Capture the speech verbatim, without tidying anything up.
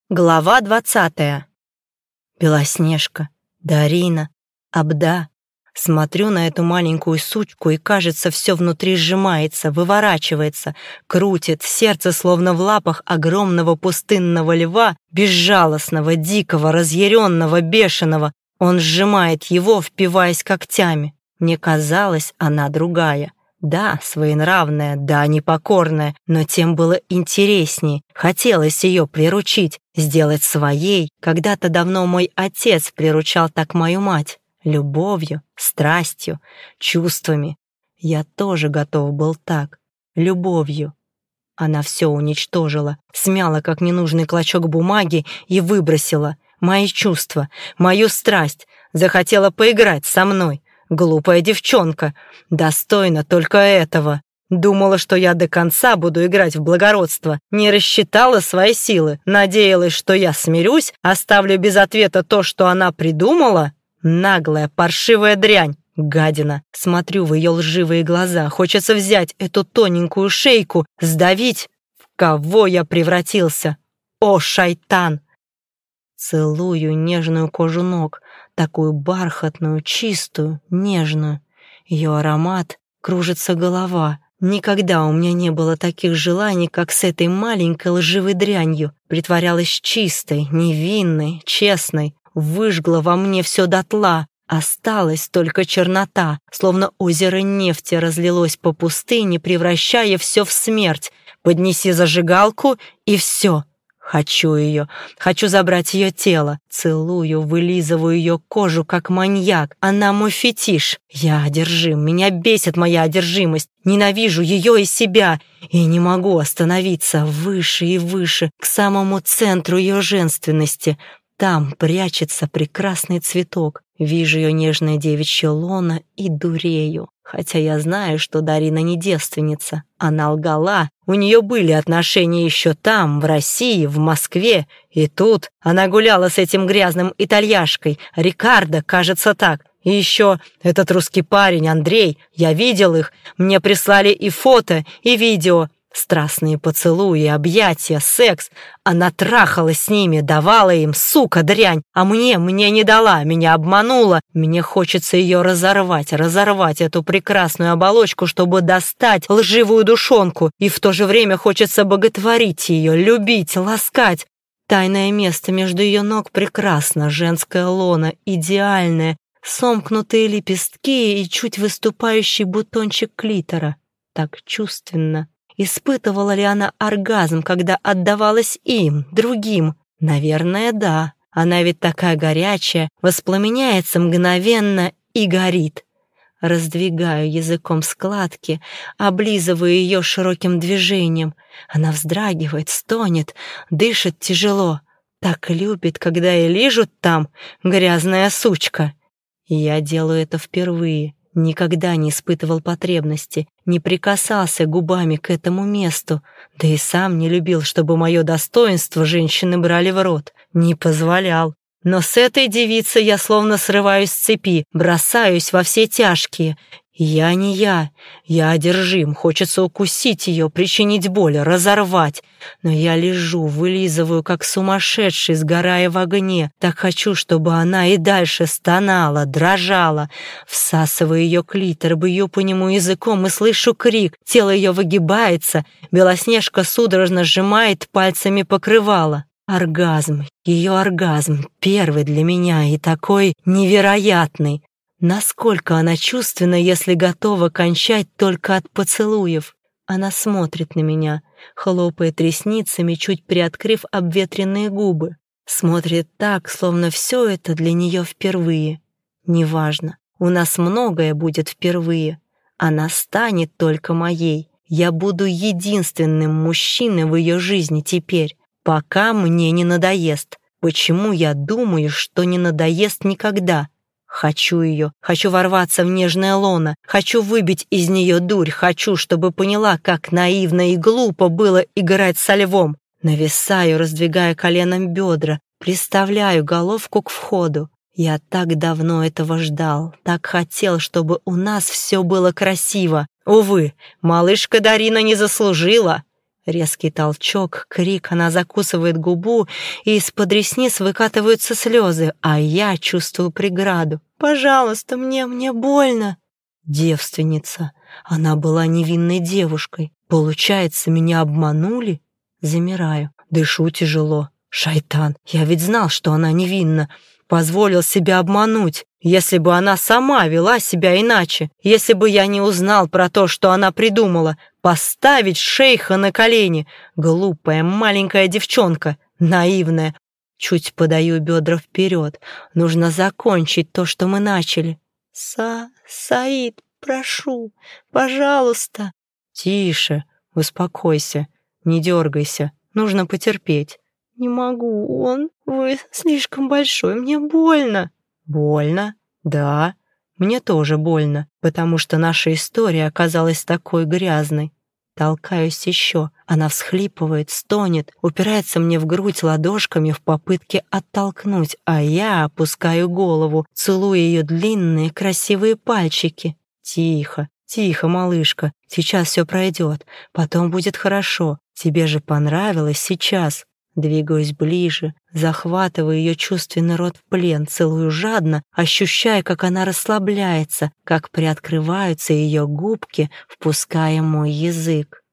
Глава двадцатая. Белоснежка, Дарина, Абда. Смотрю на эту маленькую сучку, и, кажется, все внутри сжимается, выворачивается, крутит, сердце словно в лапах огромного пустынного льва, безжалостного, дикого, разъяренного, бешеного. Он сжимает его, впиваясь когтями. Мне казалось, она другая. Да, своенравная, да, непокорная, но тем было интереснее. Хотелось ее приручить, сделать своей. Когда-то давно мой отец приручал так мою мать. Любовью, страстью, чувствами. Я тоже готов был так. Любовью. Она все уничтожила, смяла как ненужный клочок бумаги и выбросила. Мои чувства, мою страсть. Захотела поиграть со мной. Глупая девчонка, достойна только этого. Думала, что я до конца буду играть в благородство. Не рассчитала свои силы. Надеялась, что я смирюсь, оставлю без ответа то, что она придумала. Наглая, паршивая дрянь, гадина. Смотрю в ее лживые глаза. Хочется взять эту тоненькую шейку, сдавить. В кого я превратился? О, шайтан! Целую нежную кожу ног, такую бархатную, чистую, нежную. Ее аромат, кружится голова. Никогда у меня не было таких желаний, как с этой маленькой лживой дрянью. Притворялась чистой, невинной, честной. Выжгла во мне все дотла. Осталась только чернота, словно озеро нефти разлилось по пустыне, превращая все в смерть. Поднеси зажигалку, и все. Хочу ее, хочу забрать ее тело. Целую, вылизываю ее кожу, как маньяк. Она мой фетиш. Я одержим, меня бесит моя одержимость. Ненавижу ее и себя. И не могу остановиться выше и выше, к самому центру ее женственности. Там прячется прекрасный цветок. Вижу ее нежное девичье лоно и дурею. Хотя я знаю, что Дарина не девственница. Она лгала. У нее были отношения еще там, в России, в Москве. И тут она гуляла с этим грязным итальяшкой. Рикардо, кажется, так. И еще этот русский парень, Андрей. Я видел их. Мне прислали и фото, и видео. Страстные поцелуи, объятия, секс. Она трахалась с ними, давала им, сука, дрянь. А мне, мне не дала, меня обманула. Мне хочется ее разорвать, разорвать эту прекрасную оболочку, чтобы достать лживую душонку. И в то же время хочется боготворить ее, любить, ласкать. Тайное место между ее ног прекрасно, женское лоно, идеальное. Сомкнутые лепестки и чуть выступающий бутончик клитора. Так чувственно. Испытывала ли она оргазм, когда отдавалась им, другим? Наверное, да. Она ведь такая горячая, воспламеняется мгновенно и горит. Раздвигаю языком складки, облизываю ее широким движением. Она вздрагивает, стонет, дышит тяжело. Так любит, когда и лижут там, грязная сучка. И я делаю это впервые. Никогда не испытывал потребности, не прикасался губами к этому месту, да и сам не любил, чтобы мое достоинство женщины брали в рот, не позволял. Но с этой девицей я словно срываюсь с цепи, бросаюсь во все тяжкие. Я не я, я одержим, хочется укусить ее, причинить боль, разорвать. Но я лежу, вылизываю, как сумасшедший, сгорая в огне. Так хочу, чтобы она и дальше стонала, дрожала. Всасываю ее клитор, бью по нему языком и слышу крик. Тело ее выгибается, Белоснежка судорожно сжимает пальцами покрывало. Оргазм, ее оргазм, первый для меня и такой невероятный. Насколько она чувственна, если готова кончать только от поцелуев. Она смотрит на меня, хлопает ресницами, чуть приоткрыв обветренные губы. Смотрит так, словно все это для нее впервые. Неважно, у нас многое будет впервые. Она станет только моей. Я буду единственным мужчиной в ее жизни теперь, пока мне не надоест. Почему я думаю, что не надоест никогда? Хочу ее, хочу ворваться в нежное лоно, хочу выбить из нее дурь, хочу, чтобы поняла, как наивно и глупо было играть со львом. Нависаю, раздвигая коленом бедра, приставляю головку к входу. Я так давно этого ждал, так хотел, чтобы у нас все было красиво. Увы, малышка Дарина не заслужила. Резкий толчок, крик, она закусывает губу, и из-под ресниц выкатываются слезы, а я чувствую преграду. «Пожалуйста, мне, мне больно!» Девственница. Она была невинной девушкой. Получается, меня обманули? Замираю, дышу тяжело. Шайтан, я ведь знал, что она невинна. Позволил себя обмануть. Если бы она сама вела себя иначе, если бы я не узнал про то, что она придумала, поставить шейха на колени. Глупая маленькая девчонка, наивная. Чуть подаю бедра вперед. Нужно закончить то, что мы начали. Са, Саид, прошу, пожалуйста. Тише, успокойся, не дергайся, нужно потерпеть. Не могу, он, вы слишком большой, мне больно. Больно? Да, мне тоже больно, потому что наша история оказалась такой грязной. Толкаюсь еще, она всхлипывает, стонет, упирается мне в грудь ладошками в попытке оттолкнуть, а я опускаю голову, целую ее длинные красивые пальчики. Тихо, тихо, малышка, сейчас все пройдет, потом будет хорошо, тебе же понравилось сейчас. Двигаюсь ближе, захватываю ее чувственный рот в плен, целую жадно, ощущая, как она расслабляется, как приоткрываются ее губки, впуская мой язык.